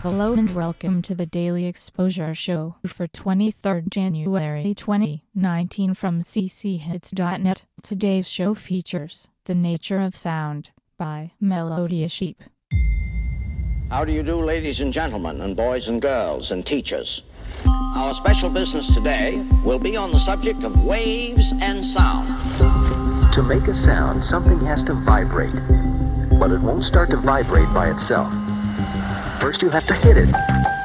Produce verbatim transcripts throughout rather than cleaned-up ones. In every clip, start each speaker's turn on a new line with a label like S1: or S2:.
S1: Hello and welcome to the Daily Exposure Show for twenty-third January twenty nineteen from c c hits dot net. Today's show features The Nature of Sound by Melodious Sheep.
S2: How do you do, ladies and gentlemen, and boys and girls, and teachers? Our special business today will be on the subject of waves and sound.
S3: To make a sound, something has to vibrate, but it won't start to vibrate by itself. First you have to hit it.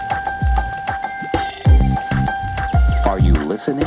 S3: Are you listening?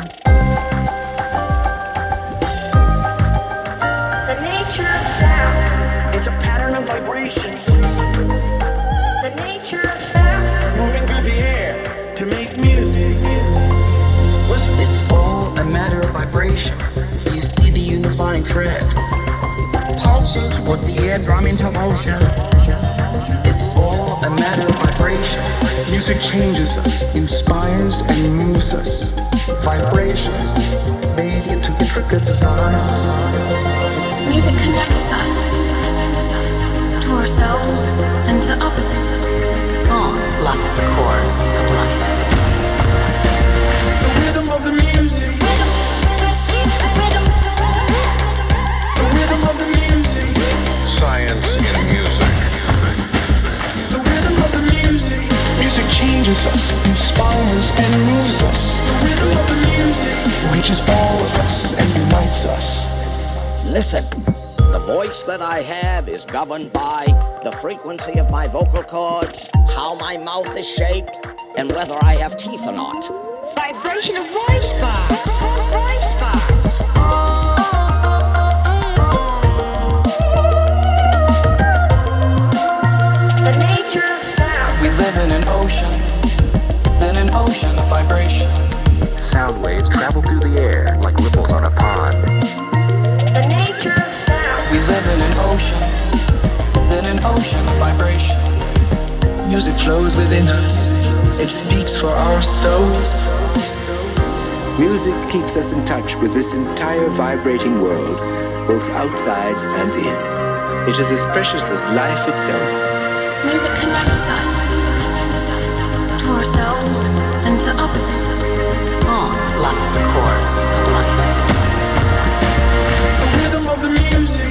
S4: The nature of sound.
S5: It's a pattern of vibrations
S4: The nature of sound.
S5: moving through the air to make music. Listen,
S6: It's all a matter of vibration. You see the unifying thread. Pulses with the air drum into motion. It's all a matter of vibration.
S7: Music changes us, inspires and moves us.
S6: Vibrations made into intricate designs.
S8: Music connects us to ourselves and to others. Song lies at the core of life.
S5: the rhythm of the music, the rhythm of the music,
S9: Science in music.
S5: the rhythm of the music,
S7: Music changes us, inspires and moves us.
S5: the rhythm of the music.
S7: Reaches all of us and unites us.
S2: Listen, the voice that I have is governed by the frequency of my vocal cords, how my mouth is shaped, and whether I have teeth or not.
S4: Vibration of voice box. Voice box. The nature of sound.
S6: We live in an ocean, in an ocean of vibration.
S3: Sound waves travel through the air like ripples on a pond.
S4: The nature of sound.
S6: We live in an ocean, in an ocean of vibration.
S10: Music flows within us. It speaks for our souls.
S11: Music keeps us in touch with this entire vibrating world, both outside and in. It is as precious as life itself.
S8: Music connects us to ourselves and to others. Song lies at the core of life.
S5: The rhythm of the music,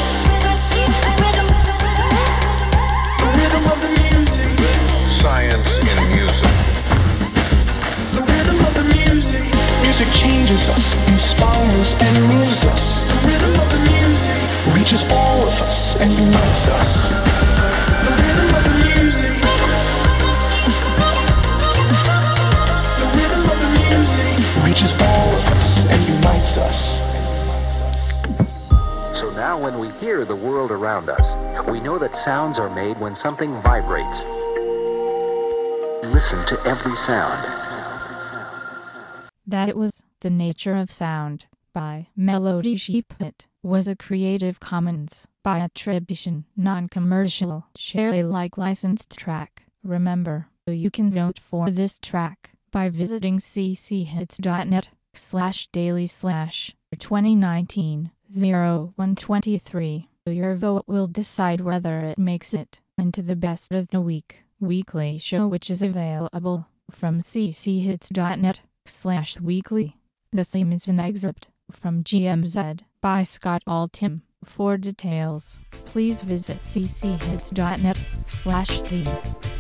S5: the rhythm of the music,
S9: Science in music.
S5: the rhythm of the music,
S7: Music changes us, inspires and moves us.
S5: the rhythm of the music,
S7: Reaches all of us and unites us.
S5: the rhythm of the music, the rhythm of the music.
S7: Reaches all of us and unites us.
S3: So now when we hear the world around us, we know that sounds are made when something vibrates. Listen to every sound.
S1: That was The Nature of Sound by Melodious Sheep. It was a Creative Commons by attribution, non-commercial, share Alike licensed track. Remember, you can vote for this track by visiting c c hits dot net slash daily slash twenty nineteen oh one twenty-three. Your vote will decide whether it makes it into the best of the week weekly show, which is available from c c hits dot net slash weekly. The theme is an excerpt from G M Z by Scott Altham. For details, please visit c c hits dot net slash theme.